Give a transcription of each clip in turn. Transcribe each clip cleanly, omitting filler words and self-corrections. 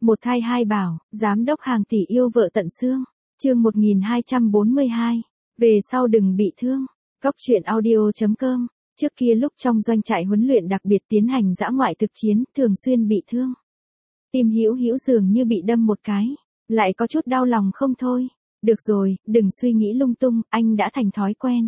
Một thai hai bảo, giám đốc hàng tỷ yêu vợ tận xương. Chương 1242. Về sau đừng bị thương. Cóc truyện audio.com. Trước kia lúc trong doanh trại huấn luyện đặc biệt tiến hành dã ngoại thực chiến, thường xuyên bị thương. Tim Hữu Hữu dường như bị đâm một cái, lại có chút đau lòng không thôi. Được rồi, đừng suy nghĩ lung tung, anh đã thành thói quen.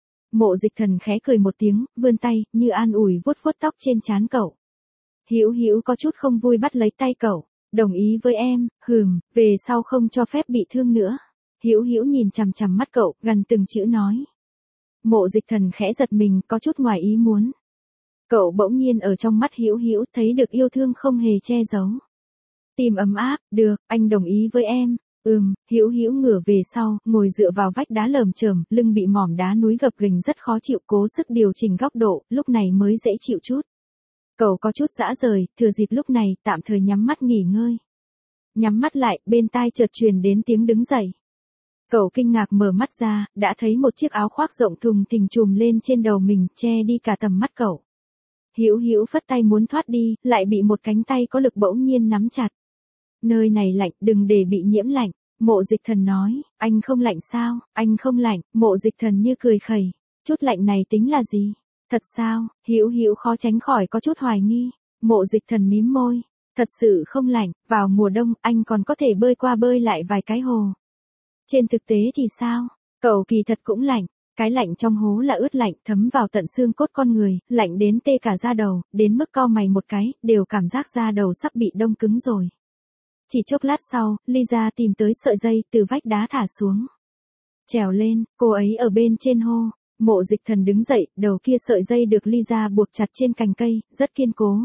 Mộ Dịch Thần khẽ cười một tiếng, vươn tay, như an ủi vuốt vuốt tóc trên trán cậu. Hữu Hữu có chút không vui bắt lấy tay cậu. Đồng ý với em, về sau không cho phép bị thương nữa. Hữu Hữu nhìn chằm chằm mắt cậu, gần từng chữ nói. Mộ Dịch Thần khẽ giật mình, có chút ngoài ý muốn. Cậu bỗng nhiên ở trong mắt Hữu Hữu thấy được yêu thương không hề che giấu. Tim ấm áp, được, anh đồng ý với em. Hữu Hữu ngửa về sau, ngồi dựa vào vách đá lởm chởm, lưng bị mỏm đá núi gập ghềnh rất khó chịu, cố sức điều chỉnh góc độ, lúc này mới dễ chịu chút. Cậu có chút dã rời, thừa dịp lúc này, tạm thời nhắm mắt nghỉ ngơi. Nhắm mắt lại, bên tai chợt truyền đến tiếng đứng dậy. Cậu kinh ngạc mở mắt ra, đã thấy một chiếc áo khoác rộng thùng thình trùm lên trên đầu mình, che đi cả tầm mắt cậu. Hữu Hữu phất tay muốn thoát đi, lại bị một cánh tay có lực bỗng nhiên nắm chặt. Nơi này lạnh, đừng để bị nhiễm lạnh. Mộ Dịch Thần nói, anh không lạnh sao, anh không lạnh. Mộ Dịch Thần như cười khẩy, chút lạnh này tính là gì? Thật sao? Hữu Hữu khó tránh khỏi có chút hoài nghi. Mộ Dịch Thần mím môi, thật sự không lạnh, vào mùa đông anh còn có thể bơi qua bơi lại vài cái hồ. Trên thực tế thì sao? Cậu kỳ thật cũng lạnh, cái lạnh trong hố là ướt lạnh thấm vào tận xương cốt con người, lạnh đến tê cả da đầu, đến mức cau mày một cái, đều cảm giác da đầu sắp bị đông cứng rồi. Chỉ chốc lát sau, Lisa tìm tới sợi dây từ vách đá thả xuống. Trèo lên, cô ấy ở bên trên hô. Mộ Dịch Thần đứng dậy, đầu kia sợi dây được Lisa buộc chặt trên cành cây, rất kiên cố.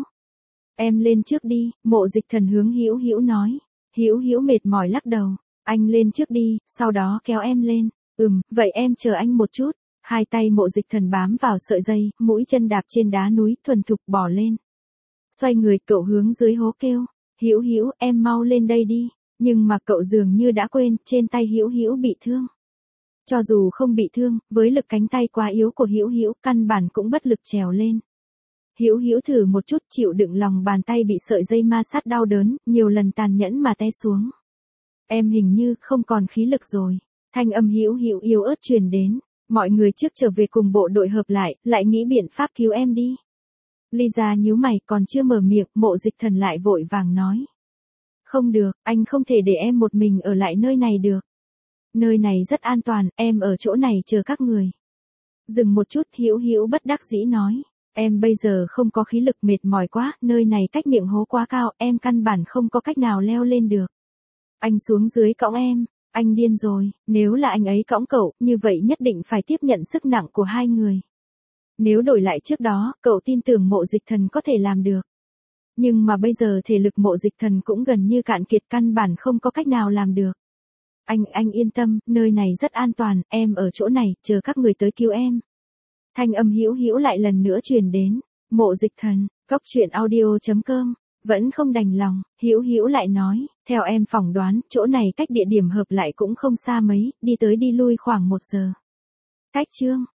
Em lên trước đi, Mộ Dịch Thần hướng Hữu Hữu nói. Hữu Hữu mệt mỏi lắc đầu. Anh lên trước đi, sau đó kéo em lên. Vậy em chờ anh một chút. Hai tay Mộ Dịch Thần bám vào sợi dây, mũi chân đạp trên đá núi, thuần thục bỏ lên. Xoay người, cậu hướng dưới hố kêu. Hữu Hữu, em mau lên đây đi. Nhưng mà cậu dường như đã quên, trên tay Hữu Hữu bị thương. Cho dù không bị thương, với lực cánh tay quá yếu của Hữu Hữu, căn bản cũng bất lực trèo lên. Hữu Hữu thử một chút, chịu đựng lòng bàn tay bị sợi dây ma sát đau đớn, nhiều lần tàn nhẫn mà té xuống. Em hình như không còn khí lực rồi. Thanh âm Hữu Hữu yếu ớt truyền đến. Mọi người trước trở về cùng bộ đội hợp lại nghĩ biện pháp cứu em đi. Lisa nhíu mày, còn chưa mở miệng, Mộ Dịch Thần lại vội vàng nói. Không được, anh không thể để em một mình ở lại nơi này được. Nơi này rất an toàn, em ở chỗ này chờ các người. Dừng một chút, Hữu Hữu bất đắc dĩ nói. Em bây giờ không có khí lực, mệt mỏi quá, nơi này cách miệng hố quá cao, em căn bản không có cách nào leo lên được. Anh xuống dưới cõng em, anh điên rồi, nếu là anh ấy cõng cậu, như vậy nhất định phải tiếp nhận sức nặng của hai người. Nếu đổi lại trước đó, cậu tin tưởng Mộ Dịch Thần có thể làm được. Nhưng mà bây giờ thể lực Mộ Dịch Thần cũng gần như cạn kiệt, căn bản không có cách nào làm được. Anh yên tâm, nơi này rất an toàn, em ở chỗ này, chờ các người tới cứu em. Thanh âm Hữu Hữu lại lần nữa truyền đến. Mộ Dịch Thần, Cóc truyện audio.com. Vẫn không đành lòng, Hữu Hữu lại nói, theo em phỏng đoán, chỗ này cách địa điểm hợp lại cũng không xa mấy, đi tới đi lui khoảng 1 giờ. Cách chương